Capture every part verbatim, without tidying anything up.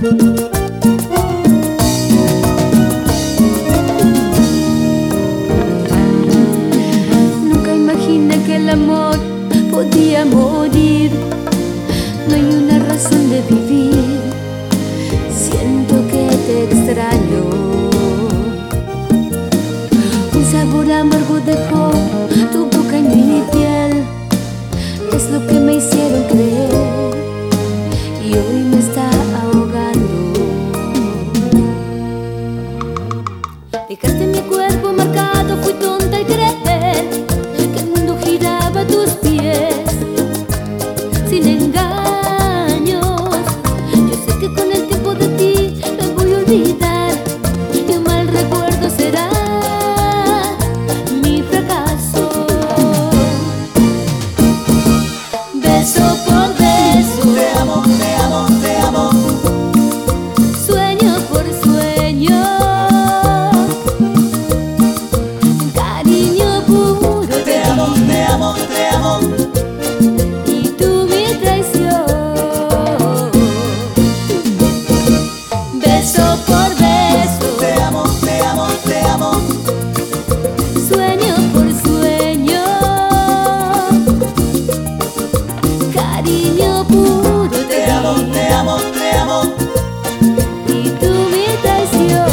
Nunca imaginé que el amor podía morir. No hay una razón de vivir. Siento que te extraño. Un sabor amargo dejó tu boca en mi piel. Es lo que me hicieron creer y hoy me está ahogando. Dejaste mi cuerpo marcado, fui tonta al creer que el mundo giraba a tus pies. Sin engaños, yo sé que con el tiempo de ti me voy a olvidar y un mal recuerdo será mi fracaso. Beso por beso, Te amo, te amo, te amo. sueño por sueño, cariño puro Te te amo, di, te amo, te amo. y tú mi traición. Beso por beso, Te amo, te amo, te amo. sueño por sueño, cariño puro te Te amo, di, te amo, te amo. y tú mi traición.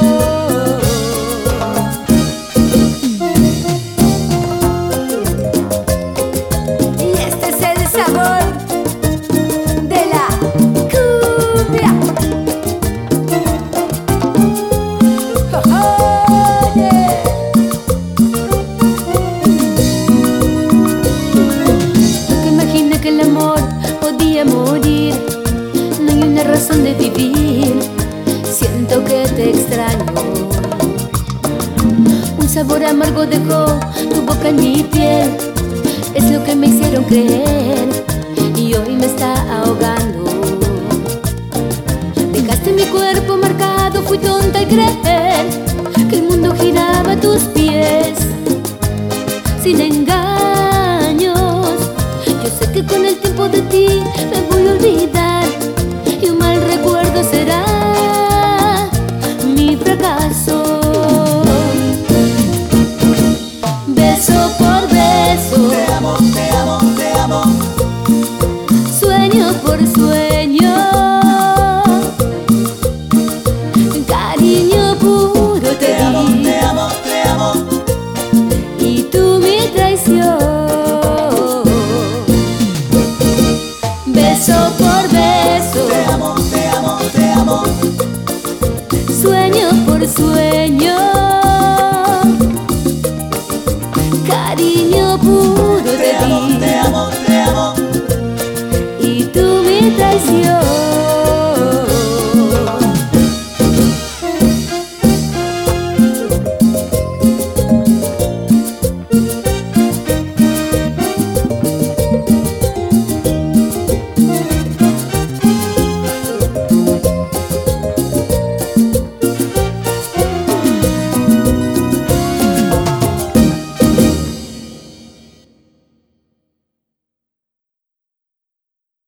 Y este es el sabor de la cumbia. ¡Oh, yeah! Nunca imaginé que el amor podía morir. No hay una razón de vivir. Siento que te extraño. Un sabor amargo dejó tu boca en mi piel. Es lo que me hicieron creer y hoy me está ahogando. Dejaste mi cuerpo marcado, fui tonta al creer que el mundo giraba a tus pies. Sin engaños, yo sé que con el tiempo de ti me voy a olvidar y un mal recuerdo será mi fracaso. Beso por beso, Te amo, te amo, te amo. sueño por sueño, cariño puro te Te amo, di, te amo, te amo. y tú mi traición. Beso por beso, Te amo, te amo, te amo. sueño por sueño, cariño puro Te te amo, di, te amo, te amo. y tú mi traición.